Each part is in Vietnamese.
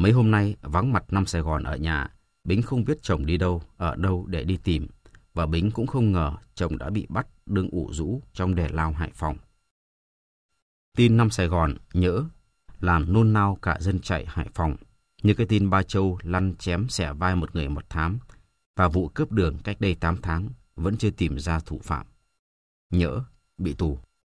Mấy hôm nay vắng mặt năm Sài Gòn ở nhà, Bính không biết chồng đi đâu, ở đâu để đi tìm. Và Bính cũng không ngờ chồng đã bị bắt đương ụ rũ trong đè lao Hải Phòng. Tin năm Sài Gòn nhỡ làm nôn nao cả dân chạy Hải Phòng, như cái tin Ba Châu lăn chém xẻ vai một người mật thám và vụ cướp đường cách đây 8 tháng vẫn chưa tìm ra thủ phạm. Nhỡ bị tù.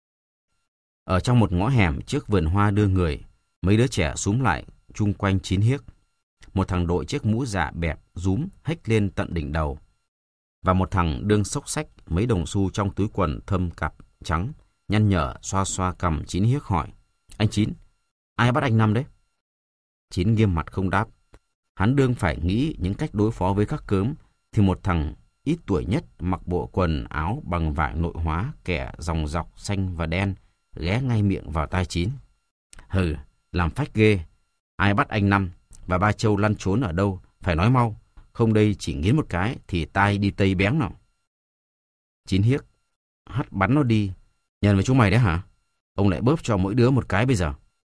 Ở trong một ngõ hẻm trước vườn hoa đưa người, mấy đứa trẻ xúm lại chung quanh Chín Hiếc. Một thằng đội chiếc mũ dạ bẹp rúm hếch lên tận đỉnh đầu, và một thằng đương xốc xách mấy đồng xu trong túi quần thâm cặp trắng, nhăn nhở xoa xoa cằm Chín Hiếc hỏi: "Anh Chín, ai bắt anh Năm đấy?" Chín nghiêm mặt không đáp. Hắn đương phải nghĩ những cách đối phó với các cớm, thì một thằng ít tuổi nhất mặc bộ quần áo bằng vải nội hóa kẻ dòng dọc xanh và đen ghé ngay miệng vào tai Chín: "Hừ, làm phách ghê. Ai bắt anh Năm và Ba Châu lăn trốn ở đâu? Phải nói mau, không đây chỉ nghiến một cái thì tai đi tây béng nào." Chín Hiếc hắt bắn nó đi. "Nhờn với chúng mày đấy hả? Ông lại bóp cho mỗi đứa một cái bây giờ."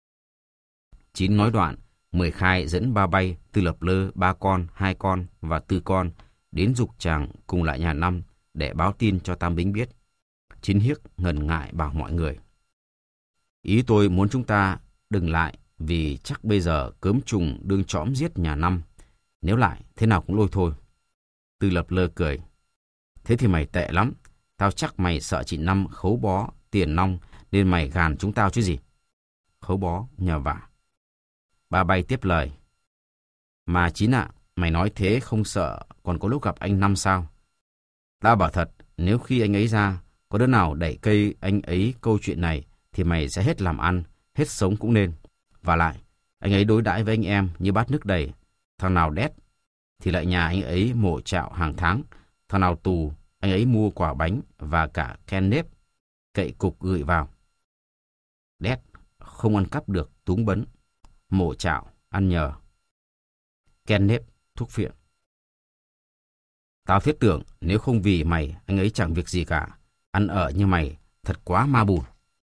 Chín nói đoạn, Mười Khai dẫn Ba Bay, Tư Lập Lơ, Ba Con, Hai Con và Tư Con đến giục chàng cùng lại nhà Năm để báo tin cho Tam Bính biết. Chín Hiếc ngần ngại bảo mọi người: "Ý tôi muốn chúng ta đừng lại, vì chắc bây giờ cớm trùng đương trõm giết nhà Năm. Nếu lại, thế nào cũng lôi thôi." Tư Lập Lơ cười: "Thế thì mày tệ lắm. Tao chắc mày sợ chị Năm khấu bó, tiền nong, nên mày gàn chúng tao chứ gì." "Khấu bó, nhờ vả." Ba Bay tiếp lời: "Mà Chín ạ, mày nói thế không sợ còn có lúc gặp anh Năm sao? Tao bảo thật, nếu khi anh ấy ra, có đứa nào đẩy cây anh ấy câu chuyện này, thì mày sẽ hết làm ăn, hết sống cũng nên. Và lại, anh ấy đối đãi với anh em như bát nước đầy. Thằng nào đét thì lại nhà anh ấy mổ chạo hàng tháng. Thằng nào tù, anh ấy mua quả bánh và cả ken nếp cậy cục gửi vào. Đét không ăn cắp được túng bấn, mổ chạo ăn nhờ, ken nếp thuốc phiện. Tao thiết tưởng nếu không vì mày, anh ấy chẳng việc gì cả. Ăn ở như mày thật quá ma bùn."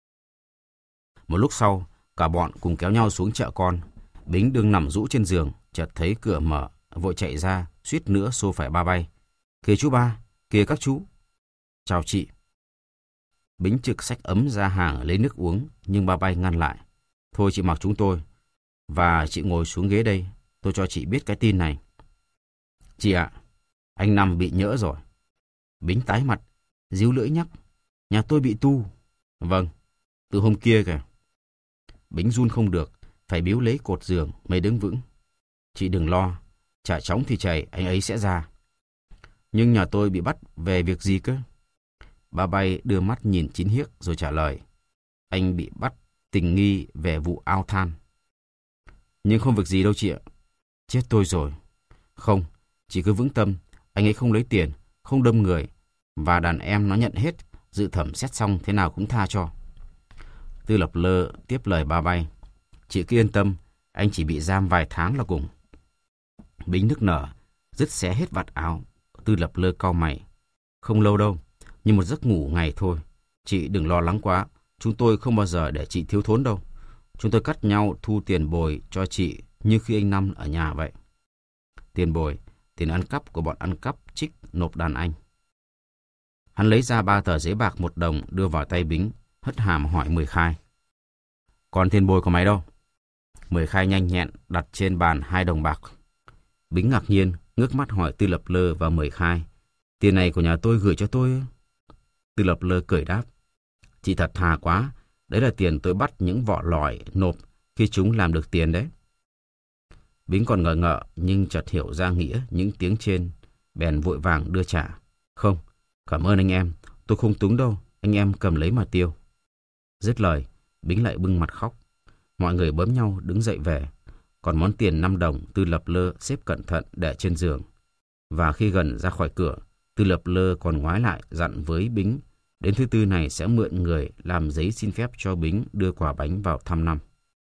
Một lúc sau, cả bọn cùng kéo nhau xuống chợ con. Bính đương nằm rũ trên giường, chợt thấy cửa mở, vội chạy ra, suýt nữa xô phải Ba Bay: "Kìa chú Ba, kìa các chú." "Chào chị." Bính trực xách ấm ra hàng lấy nước uống, nhưng Ba Bay ngăn lại: "Thôi chị mặc chúng tôi, và chị ngồi xuống ghế đây, tôi cho chị biết cái tin này." "Chị ạ, anh Năm bị nhỡ rồi." Bính tái mặt, díu lưỡi nhắc: "Nhà tôi bị tu." "Vâng, từ hôm kia kìa." Bính run không được, phải biếu lấy cột giường mới đứng vững. "Chị đừng lo, chả chóng thì chảy anh ấy sẽ ra." "Nhưng nhà tôi bị bắt về việc gì cơ?" Ba Bay đưa mắt nhìn Chín Hiếc rồi trả lời: "Anh bị bắt tình nghi về vụ ao than." "Nhưng không việc gì đâu chị ạ." "Chết tôi rồi." "Không, chị cứ vững tâm, anh ấy không lấy tiền, không đâm người, và đàn em nó nhận hết, dự thẩm xét xong thế nào cũng tha cho." Tư Lập Lơ tiếp lời Ba Bay: "Chị cứ yên tâm, anh chỉ bị giam vài tháng là cùng." Bính nức nở, dứt xé hết vạt áo. Tư Lập Lơ cau mày: "Không lâu đâu, như một giấc ngủ ngày thôi. Chị đừng lo lắng quá, chúng tôi không bao giờ để chị thiếu thốn đâu. Chúng tôi cắt nhau thu tiền bồi cho chị như khi anh Năm ở nhà vậy." "Tiền bồi, tiền ăn cắp của bọn ăn cắp trích nộp đàn anh." Hắn lấy ra 3 tờ giấy bạc 1 đồng đưa vào tay Bính, hất hàm hỏi Mười Khai: "Còn tiền bồi của mày đâu?" Mười Khai nhanh nhẹn đặt trên bàn 2 đồng bạc. Bính ngạc nhiên, ngước mắt hỏi Tư Lập Lơ và Mười Khai: "Tiền này của nhà tôi gửi cho tôi?" Tư Lập Lơ cười đáp: "Chị thật thà quá, đấy là tiền tôi bắt những vỏ lỏi nộp khi chúng làm được tiền đấy." Bính còn ngờ ngợ, nhưng chợt hiểu ra nghĩa những tiếng trên, bèn vội vàng đưa trả: "Không, cảm ơn anh em, tôi không túng đâu, anh em cầm lấy mà tiêu." Dứt lời, Bính lại bưng mặt khóc. Mọi người bấm nhau đứng dậy về. Còn món tiền 5 đồng Tư Lập Lơ xếp cẩn thận để trên giường. Và khi gần ra khỏi cửa, Tư Lập Lơ còn ngoái lại dặn với Bính đến thứ Tư này sẽ mượn người làm giấy xin phép cho Bính đưa quả bánh vào thăm Năm.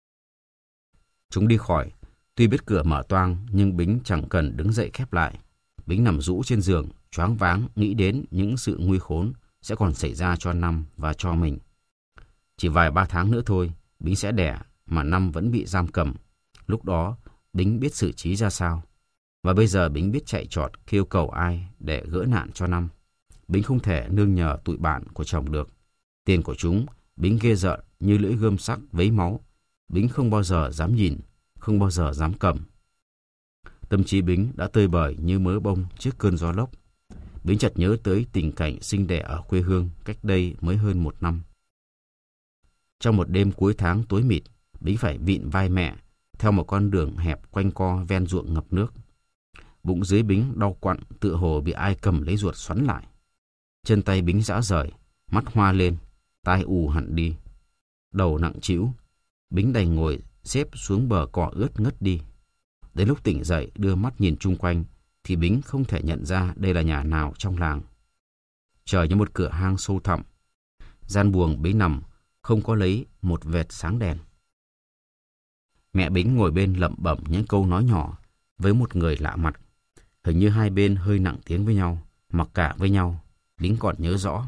Chúng đi khỏi. Tuy biết cửa mở toang, nhưng Bính chẳng cần đứng dậy khép lại. Bính nằm rũ trên giường, choáng váng nghĩ đến những sự nguy khốn sẽ còn xảy ra cho Năm và cho mình. Chỉ vài 3 tháng nữa thôi, Bính sẽ đẻ, mà Năm vẫn bị giam cầm. Lúc đó, Bính biết xử trí ra sao. Và bây giờ Bính biết chạy trọt kêu cầu ai để gỡ nạn cho Năm. Bính không thể nương nhờ tụi bạn của chồng được. Tiền của chúng, Bính ghê rợn như lưỡi gươm sắc vấy máu. Bính không bao giờ dám nhìn, không bao giờ dám cầm. Tâm trí Bính đã tơi bời như mớ bông trước cơn gió lốc. Bính chợt nhớ tới tình cảnh sinh đẻ ở quê hương cách đây mới hơn 1 năm. Trong một đêm cuối tháng tối mịt, Bính phải vịn vai mẹ theo một con đường hẹp quanh co ven ruộng ngập nước. Bụng dưới Bính đau quặn, tựa hồ bị ai cầm lấy ruột xoắn lại. Chân tay Bính rã rời, mắt hoa lên, tai ù hẳn đi. Đầu nặng trĩu, Bính đành ngồi xếp xuống bờ cỏ ướt ngất đi. Đến lúc tỉnh dậy đưa mắt nhìn chung quanh thì Bính không thể nhận ra đây là nhà nào trong làng. Trời như một cửa hang sâu thẳm. Gian buồng Bính nằm không có lấy một vệt sáng đèn. Mẹ Bính ngồi bên lẩm bẩm những câu nói nhỏ với một người lạ mặt. Hình như hai bên hơi nặng tiếng với nhau, mặc cả với nhau. Bính còn nhớ rõ.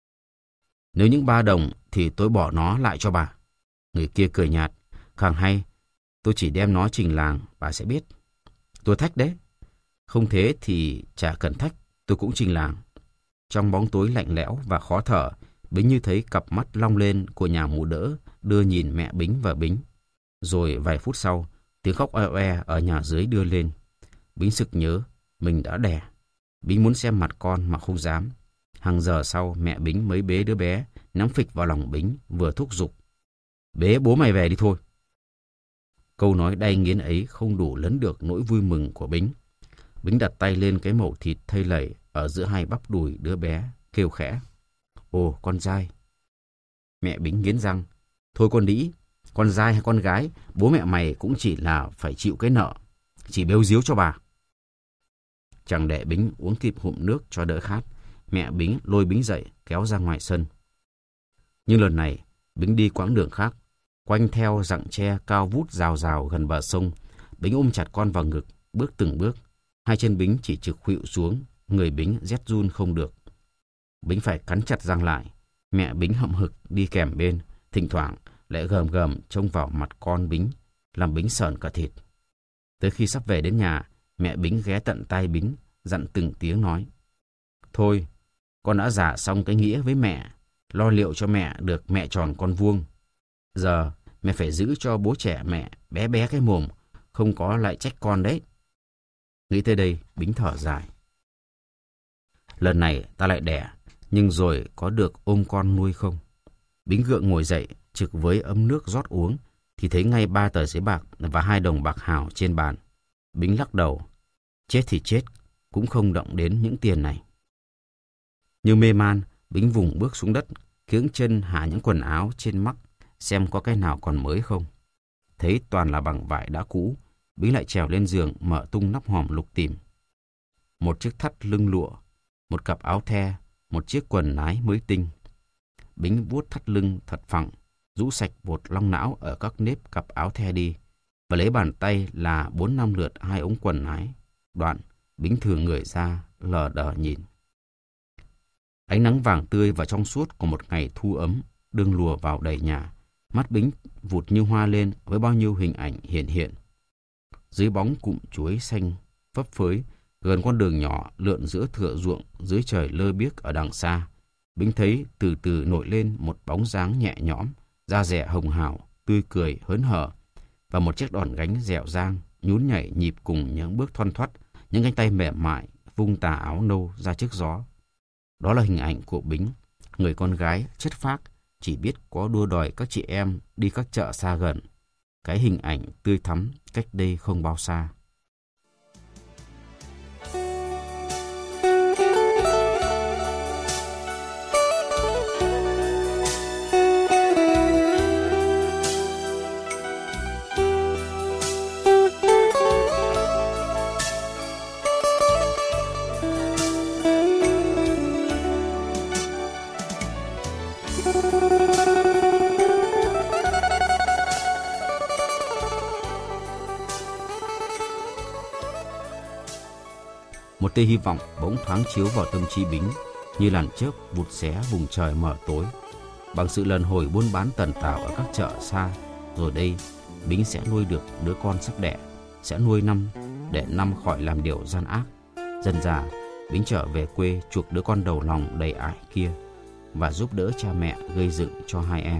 Nếu những 3 đồng thì tôi bỏ nó lại cho bà. Người kia cười nhạt. Càng hay, tôi chỉ đem nó trình làng, bà sẽ biết. Tôi thách đấy. Không thế thì chả cần thách, tôi cũng trình làng. Trong bóng tối lạnh lẽo và khó thở, Bính như thấy cặp mắt long lên của nhà mụ đỡ đưa nhìn mẹ Bính và Bính. Rồi vài phút sau, tiếng khóc oe oe ở nhà dưới đưa lên. Bính sực nhớ mình đã đẻ. Bính muốn xem mặt con mà không dám. Hàng giờ sau, mẹ Bính mới bế đứa bé, nắm phịch vào lòng Bính, vừa thúc giục. Bế bố mày về đi thôi. Câu nói đay nghiến ấy không đủ lấn được nỗi vui mừng của Bính. Bính đặt tay lên cái mẩu thịt thây lẩy ở giữa hai bắp đùi đứa bé, kêu khẽ. Ồ, con trai. Mẹ Bính nghiến răng. Thôi con đĩ, con trai hay con gái, bố mẹ mày cũng chỉ là phải chịu cái nợ. Chỉ bêu díu cho bà. Chẳng để Bính uống kịp hụm nước cho đỡ khát, mẹ Bính lôi Bính dậy kéo ra ngoài sân. Nhưng lần này Bính đi quãng đường khác, quanh theo rặng tre cao vút rào rào gần bờ sông. Bính ôm chặt con vào ngực, bước từng bước. Hai chân Bính chỉ trực khuỵu xuống, người Bính rét run không được. Bính phải cắn chặt răng lại. Mẹ Bính hậm hực đi kèm bên, thỉnh thoảng lại gầm gầm trông vào mặt con Bính, làm Bính sởn cả thịt. Tới khi sắp về đến nhà, mẹ Bính ghé tận tai Bính, dặn từng tiếng nói. Thôi, con đã giả xong cái nghĩa với mẹ, lo liệu cho mẹ được mẹ tròn con vuông. Giờ mẹ phải giữ cho bố trẻ mẹ bé bé cái mồm, không có lại trách con đấy. Nghĩ tới đây, Bính thở dài. Lần này ta lại đẻ, nhưng rồi có được ôm con nuôi không? Bính gượng ngồi dậy, trực với ấm nước rót uống, thì thấy ngay 3 tờ giấy bạc và 2 đồng bạc hào trên bàn. Bính lắc đầu. Chết thì chết, cũng không động đến những tiền này. Như mê man, Bính vùng bước xuống đất, kiếng chân hạ những quần áo trên mắc, xem có cái nào còn mới không. Thấy toàn là bằng vải đã cũ, Bính lại trèo lên giường mở tung nắp hòm lục tìm. Một chiếc thắt lưng lụa, một cặp áo the, một chiếc quần nái mới tinh. Bính vuốt thắt lưng thật phẳng, rũ sạch bột long não ở các nếp cặp áo the đi, và lấy bàn tay là 4-5 lượt 2 ống quần nái. Đoạn, Bính thừ người ra, lờ đờ nhìn. Ánh nắng vàng tươi và trong suốt của một ngày thu ấm đương lùa vào đầy nhà. Mắt Bính vụt như hoa lên với bao nhiêu hình ảnh hiện. Dưới bóng cụm chuối xanh phấp phới, gần con đường nhỏ lượn giữa thửa ruộng dưới trời lơ biếc ở đằng xa, Bính thấy từ từ nổi lên một bóng dáng nhẹ nhõm, da dẻ hồng hào, tươi cười hớn hở, và một chiếc đòn gánh dẻo dang nhún nhảy nhịp cùng những bước thoăn thoắt, những cánh tay mềm mại vung tà áo nâu ra trước gió. Đó là hình ảnh của Bính, người con gái chất phác, chỉ biết có đua đòi các chị em đi các chợ xa gần. Cái hình ảnh tươi thắm cách đây không bao xa. Một tia hy vọng bỗng thoáng chiếu vào tâm trí Bính, như làn chớp vụt xé vùng trời mờ tối. Bằng sự lần hồi buôn bán tần tảo ở các chợ xa, rồi đây Bính sẽ nuôi được đứa con sắp đẻ. sẽ nuôi năm để năm khỏi làm điều gian ác. Dần dà, Bính trở về quê chuộc đứa con đầu lòng đầy ải kia và giúp đỡ cha mẹ gây dựng cho hai em.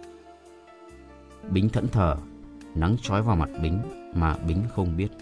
Bính thẫn thờ, nắng chói vào mặt Bính mà Bính không biết.